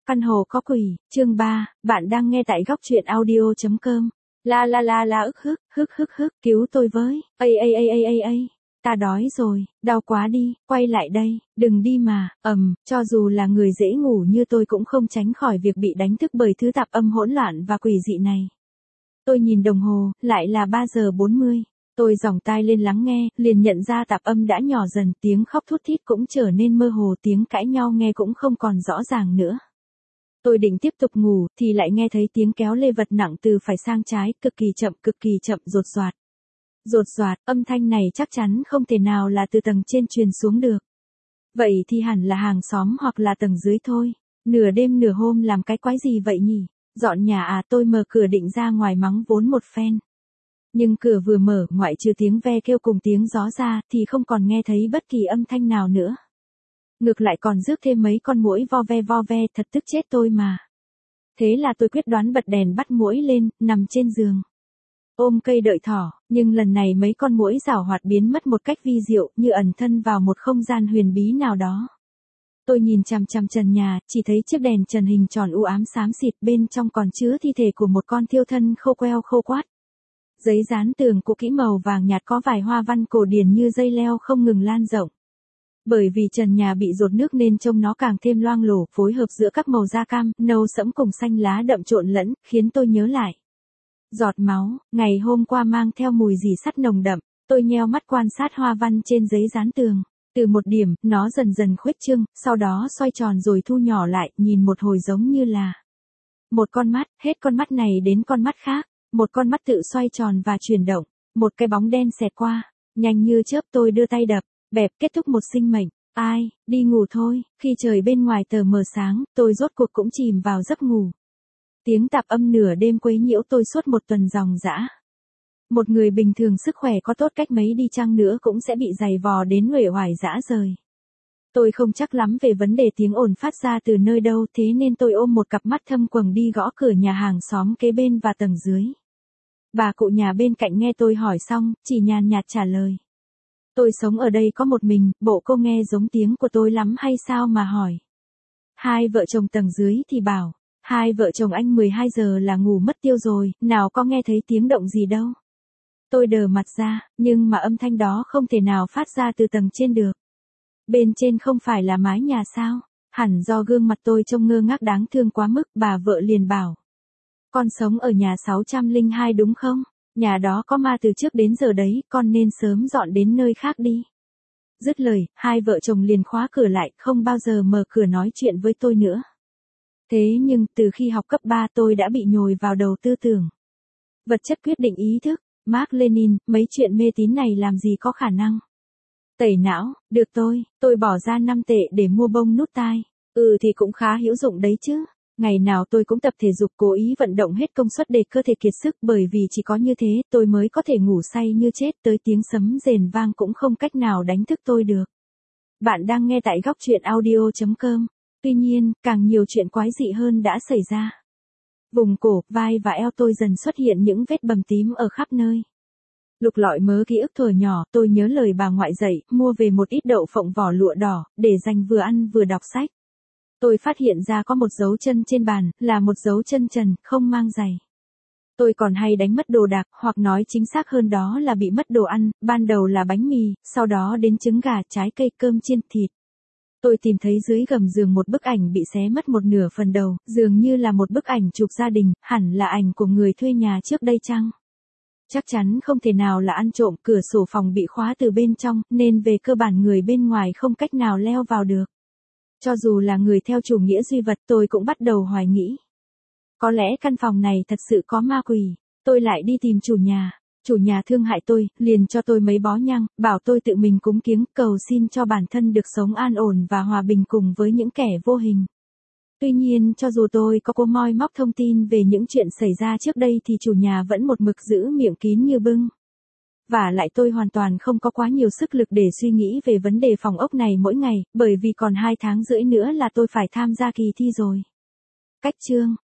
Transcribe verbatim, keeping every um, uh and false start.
Căn hộ có quỷ, chương ba, bạn đang nghe tại góc truyện audio chấm com. La la la la ức hức, hức hức hức, cứu tôi với, ây ây ây ây ây ây. Ta đói rồi, đau quá đi, quay lại đây, đừng đi mà, ầm, cho dù là người dễ ngủ như tôi cũng không tránh khỏi việc bị đánh thức bởi thứ tạp âm hỗn loạn và quỷ dị này. Tôi nhìn đồng hồ, lại là ba giờ bốn mươi. Tôi giòng tai lên lắng nghe, liền nhận ra tạp âm đã nhỏ dần, tiếng khóc thút thít cũng trở nên mơ hồ, tiếng cãi nhau nghe cũng không còn rõ ràng nữa. Tôi định tiếp tục ngủ, thì lại nghe thấy tiếng kéo lê vật nặng từ phải sang trái, cực kỳ chậm, cực kỳ chậm, rột soạt. Rột soạt, âm thanh này chắc chắn không thể nào là từ tầng trên truyền xuống được. Vậy thì hẳn là hàng xóm hoặc là tầng dưới thôi. Nửa đêm nửa hôm làm cái quái gì vậy nhỉ? Dọn nhà à? Tôi mở cửa định ra ngoài mắng vốn một phen. Nhưng cửa vừa mở, ngoại trừ tiếng ve kêu cùng tiếng gió ra, thì không còn nghe thấy bất kỳ âm thanh nào nữa. Ngược lại còn rước thêm mấy con muỗi vo ve vo ve, thật tức chết tôi mà. Thế là tôi quyết đoán bật đèn bắt muỗi lên, nằm trên giường. Ôm cây đợi thỏ, nhưng lần này mấy con muỗi giảo hoạt biến mất một cách vi diệu, như ẩn thân vào một không gian huyền bí nào đó. Tôi nhìn chằm chằm trần nhà, chỉ thấy chiếc đèn trần hình tròn u ám xám xịt, bên trong còn chứa thi thể của một con thiêu thân khô queo khô quát. Giấy dán tường cũ kỹ màu vàng nhạt có vài hoa văn cổ điển như dây leo không ngừng lan rộng. Bởi vì trần nhà bị dột nước nên trông nó càng thêm loang lổ, phối hợp giữa các màu da cam, nâu sẫm cùng xanh lá đậm trộn lẫn, khiến tôi nhớ lại. Giọt máu, ngày hôm qua mang theo mùi rỉ sắt nồng đậm, tôi nheo mắt quan sát hoa văn trên giấy dán tường. Từ một điểm, nó dần dần khuếch trương, sau đó xoay tròn rồi thu nhỏ lại, nhìn một hồi giống như là một con mắt, hết con mắt này đến con mắt khác, một con mắt tự xoay tròn và chuyển động, một cái bóng đen xẹt qua, nhanh như chớp. Tôi đưa tay đập, bẹp, kết thúc một sinh mệnh. Ai, đi ngủ thôi. Khi trời bên ngoài tờ mờ sáng, tôi rốt cuộc cũng chìm vào giấc ngủ. Tiếng tạp âm nửa đêm quấy nhiễu tôi suốt một tuần ròng rã. Một người bình thường sức khỏe có tốt cách mấy đi chăng nữa cũng sẽ bị giày vò đến uể oải rã rời. Tôi không chắc lắm về vấn đề tiếng ồn phát ra từ nơi đâu, thế nên tôi ôm một cặp mắt thâm quầng đi gõ cửa nhà hàng xóm kế bên và tầng dưới. Bà cụ nhà bên cạnh nghe tôi hỏi xong, chỉ nhàn nhạt trả lời. Tôi sống ở đây có một mình, bộ cô nghe giống tiếng của tôi lắm hay sao mà hỏi. Hai vợ chồng tầng dưới thì bảo, hai vợ chồng anh mười hai giờ là ngủ mất tiêu rồi, nào có nghe thấy tiếng động gì đâu. Tôi đờ mặt ra, nhưng mà âm thanh đó không thể nào phát ra từ tầng trên được. Bên trên không phải là mái nhà sao? Hẳn do gương mặt tôi trông ngơ ngác đáng thương quá mức, bà vợ liền bảo. Con sống ở nhà sáu trăm lẻ hai đúng không? Nhà đó có ma từ trước đến giờ đấy, con nên sớm dọn đến nơi khác đi. Dứt lời, hai vợ chồng liền khóa cửa lại, không bao giờ mở cửa nói chuyện với tôi nữa. Thế nhưng, từ khi học cấp ba tôi đã bị nhồi vào đầu tư tưởng. Vật chất quyết định ý thức, Mark Lenin, mấy chuyện mê tín này làm gì có khả năng. Tẩy não, được tôi, tôi bỏ ra năm tệ để mua bông nút tai. Ừ thì cũng khá hữu dụng đấy chứ. Ngày nào tôi cũng tập thể dục, cố ý vận động hết công suất để cơ thể kiệt sức, bởi vì chỉ có như thế tôi mới có thể ngủ say như chết, tới tiếng sấm rền vang cũng không cách nào đánh thức tôi được. Bạn đang nghe tại góc truyện audio chấm com. Tuy nhiên, càng nhiều chuyện quái dị hơn đã xảy ra. Vùng cổ, vai và eo tôi dần xuất hiện những vết bầm tím ở khắp nơi. Lục lọi mớ ký ức thuở nhỏ, tôi nhớ lời bà ngoại dạy, mua về một ít đậu phộng vỏ lụa đỏ, để dành vừa ăn vừa đọc sách. Tôi phát hiện ra có một dấu chân trên bàn, là một dấu chân trần, không mang giày. Tôi còn hay đánh mất đồ đạc, hoặc nói chính xác hơn đó là bị mất đồ ăn, ban đầu là bánh mì, sau đó đến trứng gà, trái cây, cơm chiên, thịt. Tôi tìm thấy dưới gầm giường một bức ảnh bị xé mất một nửa phần đầu, dường như là một bức ảnh chụp gia đình, hẳn là ảnh của người thuê nhà trước đây chăng? Chắc chắn không thể nào là ăn trộm, cửa sổ phòng bị khóa từ bên trong, nên về cơ bản người bên ngoài không cách nào leo vào được. Cho dù là người theo chủ nghĩa duy vật, tôi cũng bắt đầu hoài nghĩ. Có lẽ căn phòng này thật sự có ma quỷ. Tôi lại đi tìm chủ nhà. Chủ nhà thương hại tôi, liền cho tôi mấy bó nhang, bảo tôi tự mình cúng kiếng, cầu xin cho bản thân được sống an ổn và hòa bình cùng với những kẻ vô hình. Tuy nhiên, cho dù tôi có cố moi móc thông tin về những chuyện xảy ra trước đây thì chủ nhà vẫn một mực giữ miệng kín như bưng. Và lại tôi hoàn toàn không có quá nhiều sức lực để suy nghĩ về vấn đề phòng ốc này mỗi ngày, bởi vì còn hai tháng rưỡi nữa là tôi phải tham gia kỳ thi rồi. Cách chương,